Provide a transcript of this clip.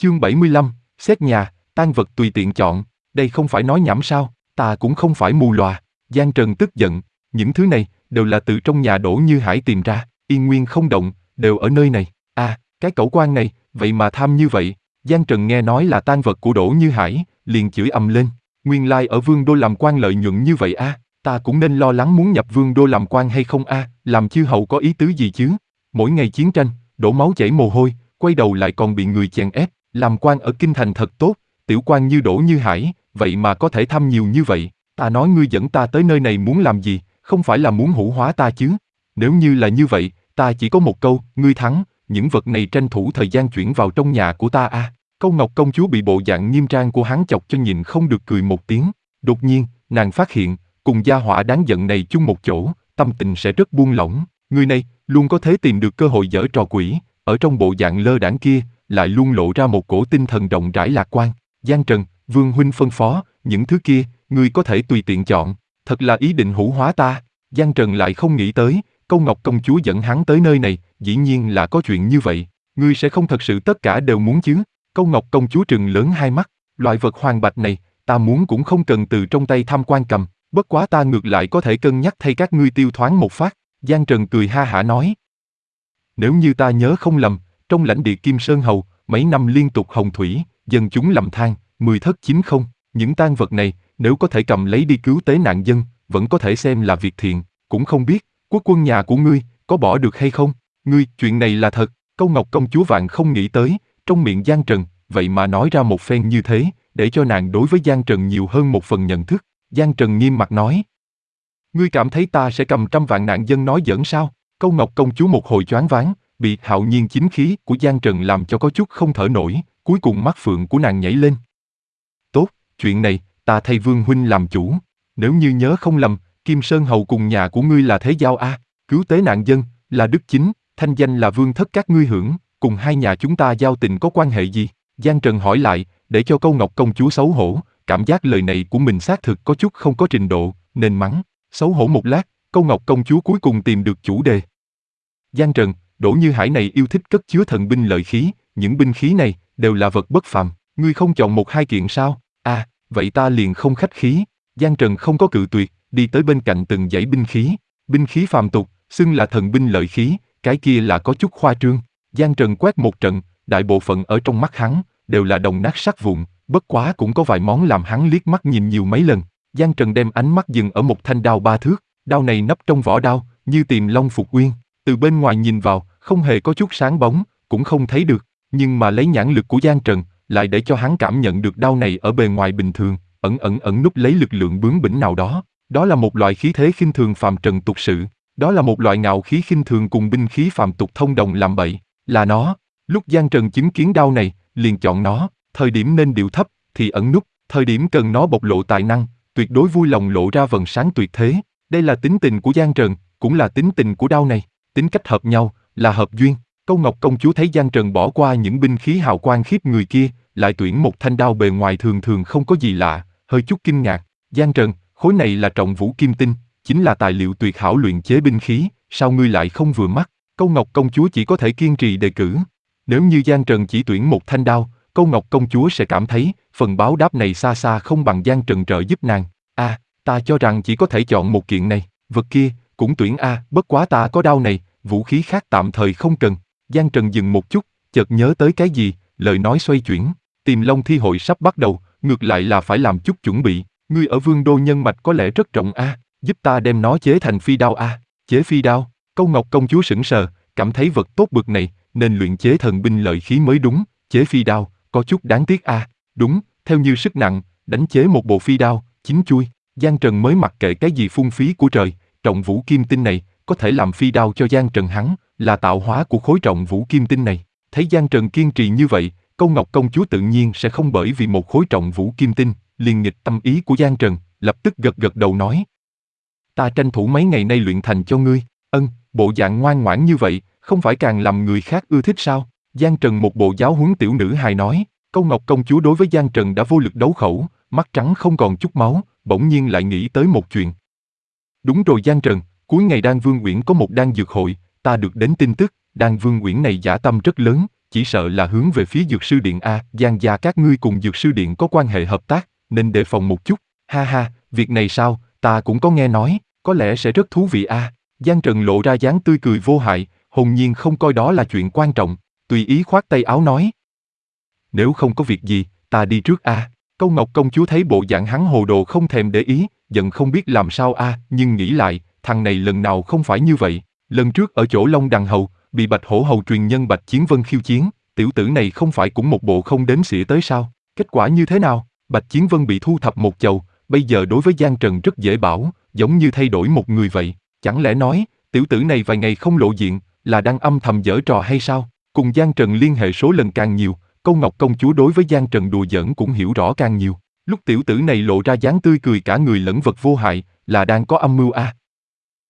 Chương 75, xét nhà, tang vật tùy tiện chọn, đây không phải nói nhảm sao, ta cũng không phải mù lòa. Giang Trần tức giận, những thứ này đều là từ trong nhà Đỗ Như Hải tìm ra, yên nguyên không động, đều ở nơi này. À, cái cẩu quan này, vậy mà tham như vậy. Giang Trần nghe nói là tang vật của Đỗ Như Hải, liền chửi ầm lên. Nguyên lai ở Vương Đô làm quan lợi nhuận như vậy a, ta cũng nên lo lắng muốn nhập Vương Đô làm quan hay không a, làm chư hầu có ý tứ gì chứ? Mỗi ngày chiến tranh, đổ máu chảy mồ hôi, quay đầu lại còn bị người chèn ép, làm quan ở kinh thành thật tốt, tiểu quan như Đỗ Như Hải, vậy mà có thể tham nhiều như vậy. Ta nói ngươi dẫn ta tới nơi này muốn làm gì, không phải là muốn hủ hóa ta chứ? Nếu như là như vậy, ta chỉ có một câu, ngươi thắng, những vật này tranh thủ thời gian chuyển vào trong nhà của ta a. Câu Ngọc công chúa bị bộ dạng nghiêm trang của hắn chọc cho nhìn không được cười một tiếng. Đột nhiên, nàng phát hiện, cùng gia hỏa đáng giận này chung một chỗ, tâm tình sẽ rất buông lỏng. Người này, luôn có thể tìm được cơ hội giở trò quỷ, ở trong bộ dạng lơ đãng kia, lại luôn lộ ra một cổ tinh thần rộng rãi lạc quan. Giang Trần, Vương huynh phân phó, những thứ kia, ngươi có thể tùy tiện chọn, thật là ý định hủ hóa ta. Giang Trần lại không nghĩ tới, Câu Ngọc công chúa dẫn hắn tới nơi này, dĩ nhiên là có chuyện như vậy. Ngươi sẽ không thật sự tất cả đều muốn chứ? Câu Ngọc công chúa trừng lớn hai mắt, loại vật hoàng bạch này, ta muốn cũng không cần từ trong tay tham quan cầm, bất quá ta ngược lại có thể cân nhắc thay các ngươi tiêu thoáng một phát. Giang Trần cười ha hả nói. Nếu như ta nhớ không lầm, trong lãnh địa Kim Sơn Hầu, mấy năm liên tục hồng thủy, dân chúng lầm than, 10 thất 9 không, những tang vật này, nếu có thể cầm lấy đi cứu tế nạn dân, vẫn có thể xem là việc thiện, cũng không biết, quốc quân nhà của ngươi, có bỏ được hay không? Ngươi, chuyện này là thật. Câu Ngọc công chúa vạn không nghĩ tới, trong miệng Giang Trần, vậy mà nói ra một phen như thế, để cho nàng đối với Giang Trần nhiều hơn một phần nhận thức. Giang Trần nghiêm mặt nói. Ngươi cảm thấy ta sẽ cầm 100 vạn nạn dân nói giỡn sao? Câu Ngọc công chúa một hồi choáng váng, bị hạo nhiên chính khí của Giang Trần làm cho có chút không thở nổi, cuối cùng mắt phượng của nàng nhảy lên. Tốt, chuyện này, ta thay Vương huynh làm chủ. Nếu như nhớ không lầm, Kim Sơn Hầu cùng nhà của ngươi là thế giao a, cứu tế nạn dân, là đức chính, thanh danh là vương thất các ngươi hưởng, cùng hai nhà chúng ta giao tình có quan hệ gì? Giang Trần hỏi lại, để cho Câu Ngọc công chúa xấu hổ, cảm giác lời này của mình xác thực có chút không có trình độ, nên mắng. Xấu hổ một lát, Câu Ngọc công chúa cuối cùng tìm được chủ đề. Giang Trần, Đỗ Như Hải này yêu thích cất chứa thần binh lợi khí, những binh khí này đều là vật bất phàm, ngươi không chọn một hai kiện sao? À, vậy ta liền không khách khí. Giang Trần không có cự tuyệt, đi tới bên cạnh từng dãy binh khí phàm tục, xưng là thần binh lợi khí, cái kia là có chút khoa trương. Giang Trần quét một trận, đại bộ phận ở trong mắt hắn đều là đồng nát sắt vụn, bất quá cũng có vài món làm hắn liếc mắt nhìn nhiều mấy lần. Giang Trần đem ánh mắt dừng ở một thanh đao 3 thước, đao này nấp trong vỏ đao, như tìm long phục uyên, từ bên ngoài nhìn vào, không hề có chút sáng bóng, cũng không thấy được, nhưng mà lấy nhãn lực của Giang Trần, lại để cho hắn cảm nhận được đao này ở bề ngoài bình thường, ẩn núp lấy lực lượng bướng bỉnh nào đó. Đó là một loại khí thế khinh thường phàm trần tục sự, đó là một loại ngạo khí khinh thường cùng binh khí phàm tục thông đồng làm bậy, là nó. Lúc Giang Trần chứng kiến đao này, liền chọn nó, thời điểm nên điệu thấp thì ẩn núp, thời điểm cần nó bộc lộ tài năng, tuyệt đối vui lòng lộ ra vầng sáng tuyệt thế. Đây là tính tình của Giang Trần, cũng là tính tình của đao này, tính cách hợp nhau, là hợp duyên. Câu Ngọc công chúa thấy Giang Trần bỏ qua những binh khí hào quang khiếp người kia, lại tuyển một thanh đao bề ngoài thường thường không có gì lạ, hơi chút kinh ngạc. Giang Trần, khối này là trọng vũ kim tinh, chính là tài liệu tuyệt hảo luyện chế binh khí, sao ngươi lại không vừa mắt? Câu Ngọc công chúa chỉ có thể kiên trì đề cử. Nếu như Giang Trần chỉ tuyển một thanh đao, Câu Ngọc công chúa sẽ cảm thấy phần báo đáp này xa xa không bằng Giang Trần trợ giúp nàng. Ta cho rằng chỉ có thể chọn một kiện này, vật kia cũng tuyển bất quá ta có đao này, vũ khí khác tạm thời không cần. Giang Trần dừng một chút, chợt nhớ tới cái gì, lời nói xoay chuyển. Tìm Long thi hội sắp bắt đầu, ngược lại là phải làm chút chuẩn bị. Ngươi ở Vương Đô nhân mạch có lẽ rất rộng giúp ta đem nó chế thành phi đao chế phi đao. Câu Ngọc công chúa sững sờ, cảm thấy vật tốt bực này, nên luyện chế thần binh lợi khí mới đúng, chế phi đao, có chút đáng tiếc Đúng, theo như sức nặng, đánh chế một bộ phi đao, 9 chuôi. Giang Trần mới mặc kệ cái gì phung phí của trời, trọng vũ kim tinh này, có thể làm phi đao cho Giang Trần hắn, là tạo hóa của khối trọng vũ kim tinh này. Thấy Giang Trần kiên trì như vậy, Câu Ngọc công chúa tự nhiên sẽ không bởi vì một khối trọng vũ kim tinh, liền nghịch tâm ý của Giang Trần, lập tức gật đầu nói. Ta tranh thủ mấy ngày nay luyện thành cho ngươi, bộ dạng ngoan ngoãn như vậy, không phải càng làm người khác ưa thích sao? Giang Trần một bộ giáo huấn tiểu nữ hài nói. Câu Ngọc công chúa đối với Giang Trần đã vô lực đấu khẩu, mắt trắng không còn chút máu, bỗng nhiên lại nghĩ tới một chuyện. Đúng rồi Giang Trần, cuối ngày Đan Vương Uyển có một đan dược hội, ta được đến tin tức, Đan Vương Uyển này dã tâm rất lớn, chỉ sợ là hướng về phía Dược sư điện a. Giang gia các ngươi cùng Dược sư điện có quan hệ hợp tác, nên đề phòng một chút. Ha ha, việc này sao, ta cũng có nghe nói, có lẽ sẽ rất thú vị a. Giang Trần lộ ra dáng tươi cười vô hại, hồn nhiên không coi đó là chuyện quan trọng, tùy ý khoát tay áo nói. Nếu không có việc gì, ta đi trước a. Câu Ngọc công chúa thấy bộ dạng hắn hồ đồ không thèm để ý, giận không biết làm sao a, nhưng nghĩ lại, thằng này lần nào không phải như vậy. Lần trước ở chỗ Long Đằng Hầu, bị Bạch Hổ Hầu truyền nhân Bạch Chiến Vân khiêu chiến, tiểu tử này không phải cũng một bộ không đếm xỉa tới sao? Kết quả như thế nào? Bạch Chiến Vân bị thu thập một chầu, bây giờ đối với Giang Trần rất dễ bảo, giống như thay đổi một người vậy. Chẳng lẽ nói, tiểu tử này vài ngày không lộ diện, là đang âm thầm giở trò hay sao? Cùng Giang Trần liên hệ số lần càng nhiều, Câu Ngọc công chúa đối với Giang Trần đùa giỡn cũng hiểu rõ càng nhiều. Lúc tiểu tử này lộ ra dáng tươi cười cả người lẫn vật vô hại, là đang có âm mưu a.